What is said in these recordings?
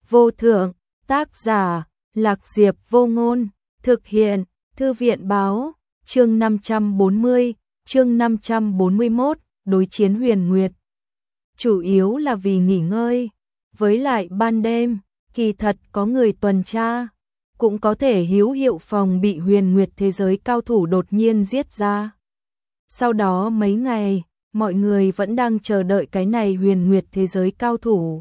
vô thượng, tác giả, Lạc Diệp Vô Ngôn, thực hiện, Thư viện báo, chương 540, chương 541, đối chiến Huyền Nguyệt. Chủ yếu là vì nghỉ ngơi, với lại ban đêm, kỳ thật có người tuần tra, cũng có thể hữu hiệu phòng bị Huyền Nguyệt thế giới cao thủ đột nhiên giết ra. Sau đó mấy ngày, mọi người vẫn đang chờ đợi cái này Huyền Nguyệt thế giới cao thủ.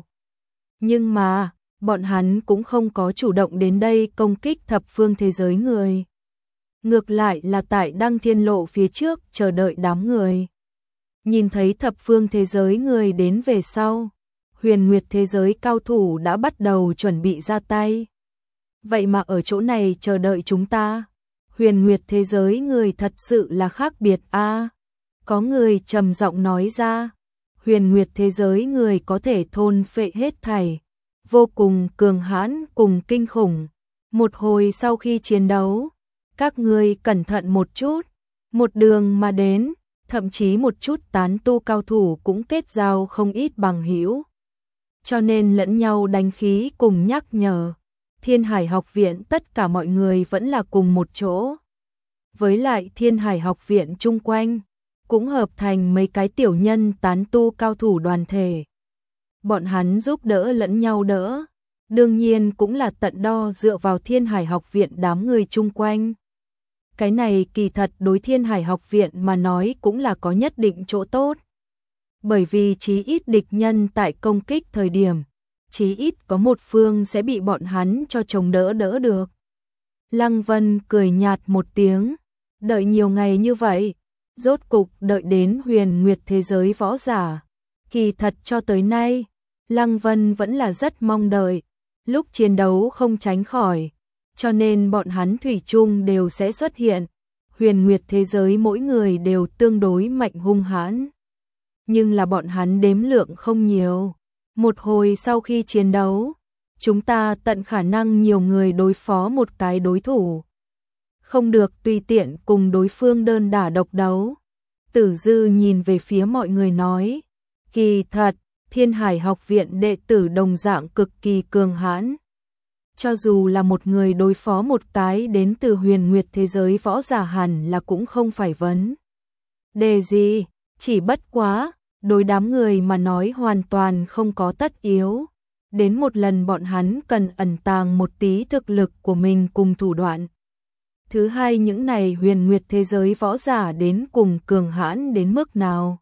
Nhưng mà, bọn hắn cũng không có chủ động đến đây công kích thập phương thế giới người. Ngược lại là tại Đăng Thiên Lộ phía trước chờ đợi đám người. Nhìn thấy thập phương thế giới người đến về sau, Huyền Nguyệt thế giới cao thủ đã bắt đầu chuẩn bị ra tay. Vậy mà ở chỗ này chờ đợi chúng ta, Huyền Nguyệt thế giới người thật sự là khác biệt a. Có người trầm giọng nói ra, Huyền Nguyệt thế giới người có thể thôn phệ hết thảy, vô cùng cường hãn cùng kinh khủng. Một hồi sau khi chiến đấu, các ngươi cẩn thận một chút, một đường mà đến, thậm chí một chút tán tu cao thủ cũng kết giao không ít bằng hữu. Cho nên lẫn nhau đánh khí cùng nhắc nhở. Thiên Hải học viện tất cả mọi người vẫn là cùng một chỗ. Với lại Thiên Hải học viện chung quanh, cũng hợp thành mấy cái tiểu nhân tán tu cao thủ đoàn thể. Bọn hắn giúp đỡ lẫn nhau đỡ, đương nhiên cũng là tận đo dựa vào Thiên Hải học viện đám người chung quanh. Cái này kỳ thật đối Thiên Hải học viện mà nói cũng là có nhất định chỗ tốt. Bởi vì chí ít địch nhân tại công kích thời điểm, chí ít có một phương sẽ bị bọn hắn cho chống đỡ được. Lăng Vân cười nhạt một tiếng, đợi nhiều ngày như vậy, rốt cục đợi đến Huyền Nguyệt thế giới võ giả. Kỳ thật cho tới nay, Lăng Vân vẫn là rất mong đợi, lúc chiến đấu không tránh khỏi, cho nên bọn hắn thủy chung đều sẽ xuất hiện. Huyền Nguyệt thế giới mỗi người đều tương đối mạnh hung hãn, nhưng là bọn hắn đếm lượng không nhiều. Một hồi sau khi chiến đấu, chúng ta tận khả năng nhiều người đối phó một cái đối thủ, không được tùy tiện cùng đối phương đơn đả độc đấu. Tử Dư nhìn về phía mọi người nói, kỳ thật, Thiên Hải học viện đệ tử đồng dạng cực kỳ cường hãn. Cho dù là một người đối phó một cái đến từ Huyền Nguyệt thế giới võ giả hẳn là cũng không phải vấn đề gì, chỉ bất quá, đối đám người mà nói hoàn toàn không có tất yếu. Đến một lần bọn hắn cần ẩn tàng một tí thực lực của mình cùng thủ đoạn. Thứ hai, những này Huyền Nguyệt thế giới võ giả đến cùng cường hãn đến mức nào.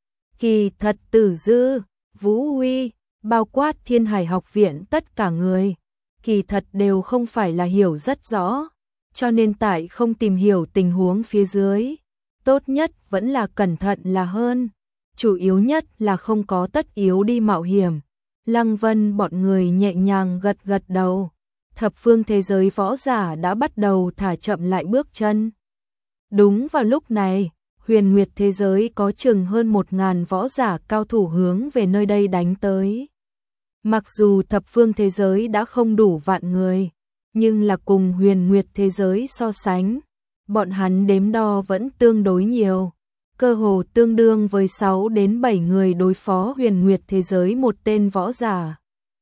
Kỳ thật Tử Dư, Vũ Huy, bao quát Thiên Hải học viện tất cả người, kỳ thật đều không phải là hiểu rất rõ, cho nên tại không tìm hiểu tình huống phía dưới, tốt nhất vẫn là cẩn thận là hơn. Chủ yếu nhất là không có tất yếu đi mạo hiểm. Lăng Vân bọn người nhẹ nhàng gật gật đầu. Thập phương thế giới võ giả đã bắt đầu thả chậm lại bước chân. Đúng vào lúc này, Huyền Nguyệt thế giới có chừng hơn 1000 võ giả cao thủ hướng về nơi đây đánh tới. Mặc dù thập phương thế giới đã không đủ vạn người, nhưng là cùng Huyền Nguyệt thế giới so sánh, bọn hắn đếm đo vẫn tương đối nhiều. Cơ hồ tương đương với 6 đến 7 người đối phó Huyền Nguyệt thế giới một tên võ giả.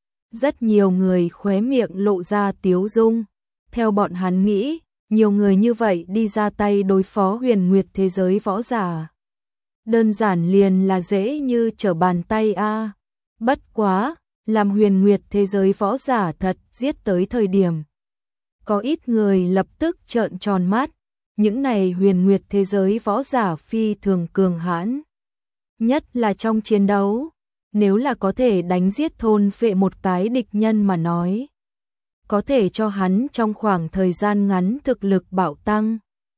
Rất nhiều người khóe miệng lộ ra tiếu dung. Theo bọn hắn nghĩ, nhiều người như vậy đi ra tay đối phó Huyền Nguyệt thế giới võ giả, đơn giản liền là dễ như trở bàn tay a. Bất quá, làm Huyền Nguyệt thế giới võ giả thật giết tới thời điểm, có ít người lập tức trợn tròn mắt. Những này Huyền Nguyệt thế giới võ giả phi thường cường hãn, nhất là trong chiến đấu, nếu là có thể đánh giết thôn phệ một cái địch nhân mà nói, có thể cho hắn trong khoảng thời gian ngắn thực lực bạo tăng.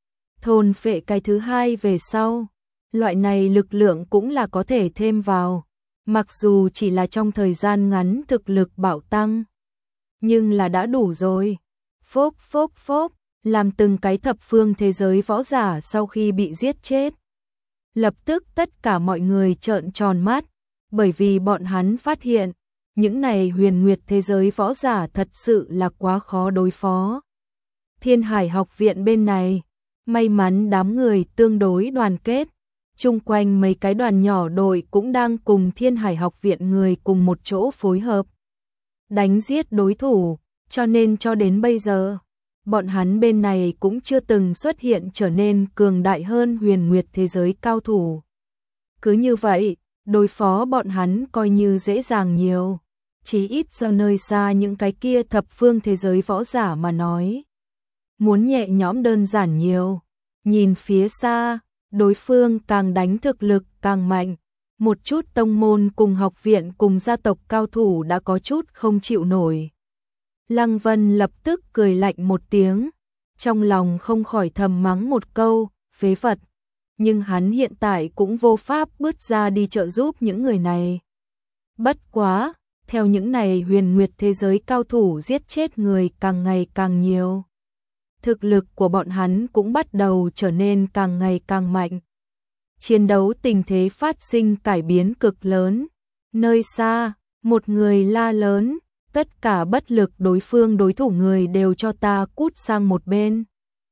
Thôn phệ cái thứ hai về sau, loại này lực lượng cũng là có thể thêm vào, mặc dù chỉ là trong thời gian ngắn thực lực bạo tăng, nhưng là đã đủ rồi. Phốp phốp phốp, làm từng cái thập phương thế giới võ giả sau khi bị giết chết. Lập tức tất cả mọi người trợn tròn mắt, bởi vì bọn hắn phát hiện, những này Huyền Nguyệt thế giới võ giả thật sự là quá khó đối phó. Thiên Hải học viện bên này, may mắn đám người tương đối đoàn kết, chung quanh mấy cái đoàn nhỏ đội cũng đang cùng Thiên Hải học viện người cùng một chỗ phối hợp. đánh giết đối thủ, cho nên cho đến bây giờ, bọn hắn bên này cũng chưa từng xuất hiện trở nên cường đại hơn huyền nguyệt thế giới cao thủ. Cứ như vậy, đối phó bọn hắn coi như dễ dàng nhiều, chí ít do nơi xa những cái kia thập phương thế giới võ giả mà nói. Muốn nhẹ nhõm đơn giản nhiều, nhìn phía xa, đối phương càng đánh thực lực càng mạnh, một chút tông môn cùng học viện cùng gia tộc cao thủ đã có chút không chịu nổi. Lăng Vân lập tức cười lạnh một tiếng, trong lòng không khỏi thầm mắng một câu, phế vật, nhưng hắn hiện tại cũng vô pháp bước ra đi trợ giúp những người này. Bất quá, theo những này huyền nguyệt thế giới cao thủ giết chết người càng ngày càng nhiều. Thực lực của bọn hắn cũng bắt đầu trở nên càng ngày càng mạnh. Chiến đấu tình thế phát sinh cải biến cực lớn. Nơi xa, một người la lớn, tất cả bất lực đối phương đối thủ người đều cho ta cút sang một bên.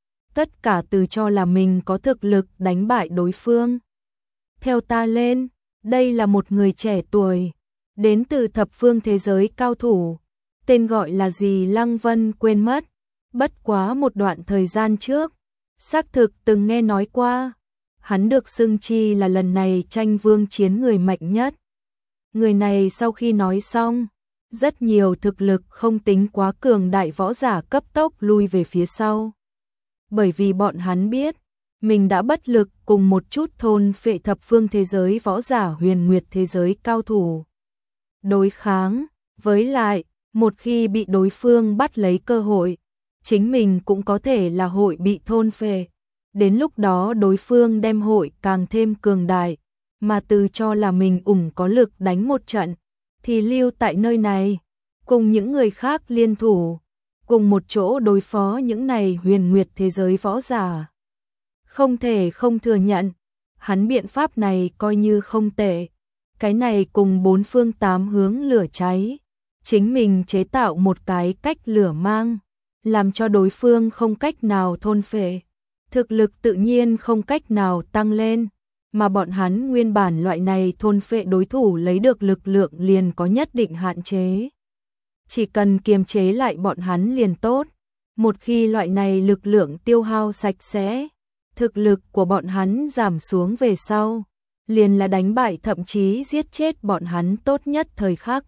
Tất cả từ cho là mình có thực lực đánh bại đối phương. Theo ta lên, đây là một người trẻ tuổi, đến từ thập phương thế giới cao thủ. Tên gọi là gì Lăng Vân quên mất, bất quá một đoạn thời gian trước, xác thực từng nghe nói qua. Hắn được xưng chi là lần này tranh vương chiến người mạnh nhất. Người này sau khi nói xong, rất nhiều thực lực không tính quá cường đại võ giả cấp tốc lui về phía sau. Bởi vì bọn hắn biết, mình đã bất lực cùng một chút thôn phệ thập phương thế giới võ giả huyền nguyệt thế giới cao thủ đối kháng, với lại, một khi bị đối phương bắt lấy cơ hội, chính mình cũng có thể là hội bị thôn phệ. Đến lúc đó đối phương đem hội càng thêm cường đại, mà từ cho là mình có lực đánh một trận, thì lưu tại nơi này, cùng những người khác liên thủ, cùng một chỗ đối phó những này huyền nguyệt thế giới võ giả. Không thể không thừa nhận, hắn biện pháp này coi như không tệ. Cái này cùng bốn phương tám hướng lửa cháy, chính mình chế tạo một cái cách lửa mang, làm cho đối phương không cách nào thôn phệ. Thực lực tự nhiên không cách nào tăng lên, mà bọn hắn nguyên bản loại này thôn phệ đối thủ lấy được lực lượng liền có nhất định hạn chế. Chỉ cần kiềm chế lại bọn hắn liền tốt, một khi loại này lực lượng tiêu hao sạch sẽ, thực lực của bọn hắn giảm xuống về sau, liền là đánh bại thậm chí giết chết bọn hắn tốt nhất thời khắc.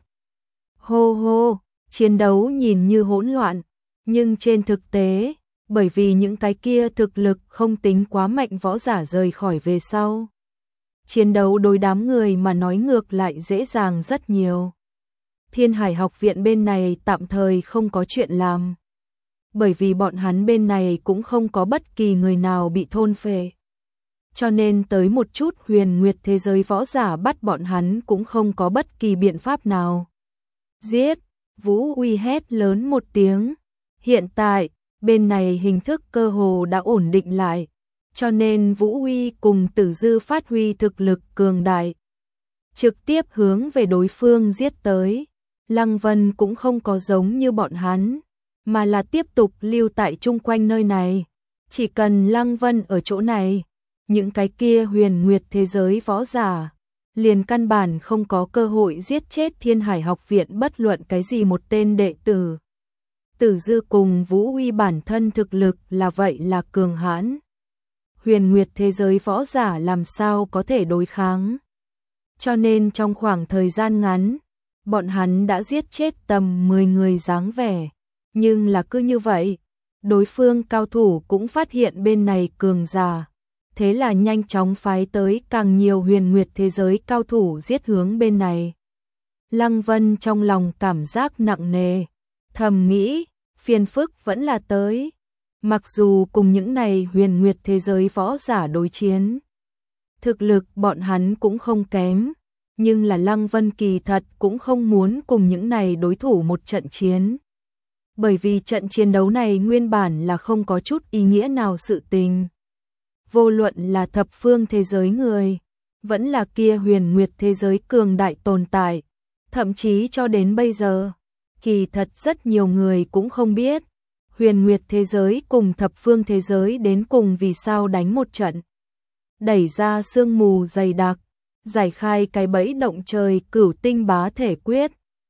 Hô hô, chiến đấu nhìn như hỗn loạn, nhưng trên thực tế, bởi vì những cái kia thực lực không tính quá mạnh võ giả rời khỏi về sau. Chiến đấu đối đám người mà nói ngược lại dễ dàng rất nhiều. Thiên Hải học viện bên này tạm thời không có chuyện làm. Bởi vì bọn hắn bên này cũng không có bất kỳ người nào bị thôn phệ. Cho nên tới một chút huyền nguyệt thế giới võ giả bắt bọn hắn cũng không có bất kỳ biện pháp nào. Giết! Vũ Uy hét lớn một tiếng. Hiện tại, bên này hình thức cơ hồ đã ổn định lại, cho nên Vũ Uy cùng Tử Dư phát huy thực lực cường đại, trực tiếp hướng về đối phương giết tới. Lăng Vân cũng không có giống như bọn hắn, mà là tiếp tục lưu tại chung quanh nơi này. Chỉ cần Lăng Vân ở chỗ này, những cái kia huyền nguyệt thế giới võ giả liền căn bản không có cơ hội giết chết Thiên Hải học viện bất luận cái gì một tên đệ tử. Tử Dư cùng Vũ Uy bản thân thực lực là vậy là cường hãn. Huyền nguyệt thế giới võ giả làm sao có thể đối kháng. Cho nên trong khoảng thời gian ngắn, bọn hắn đã giết chết tầm 10 người dáng vẻ. Nhưng là cứ như vậy, đối phương cao thủ cũng phát hiện bên này cường giả. Thế là nhanh chóng phái tới càng nhiều huyền nguyệt thế giới cao thủ giết hướng bên này. Lăng Vân trong lòng cảm giác nặng nề, thầm nghĩ, phiền phức vẫn là tới. Mặc dù cùng những này huyền nguyệt thế giới võ giả đối chiến, thực lực bọn hắn cũng không kém, nhưng là Lăng Vân kỳ thật cũng không muốn cùng những này đối thủ một trận chiến. Bởi vì trận chiến đấu này nguyên bản là không có chút ý nghĩa nào sự tình. Vô luận là thập phương thế giới người, vẫn là kia huyền nguyệt thế giới cường đại tồn tại, thậm chí cho đến bây giờ, kỳ thật rất nhiều người cũng không biết, huyền nguyệt thế giới cùng thập phương thế giới đến cùng vì sao đánh một trận. Đẩy ra sương mù dày đặc, giải khai cái bẫy động trời cửu tinh bá thể quyết,